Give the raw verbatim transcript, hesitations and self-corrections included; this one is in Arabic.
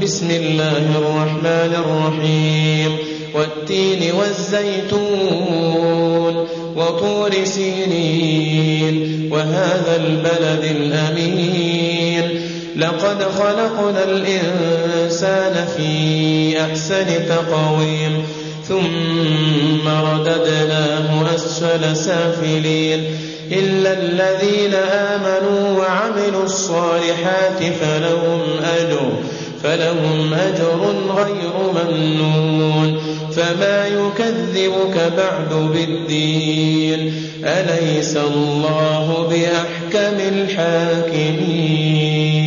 بسم الله الرحمن الرحيم والتين والزيتون وطور سينين وهذا البلد الأمين لقد خلقنا الإنسان في أحسن تقويم ثم رددناه أسفل سافلين إلا الذين آمنوا وعملوا الصالحات فلهم أجر فلهم أجر غير ممنون فما يكذبك بعد بالدين أليس الله بأحكم الحاكمين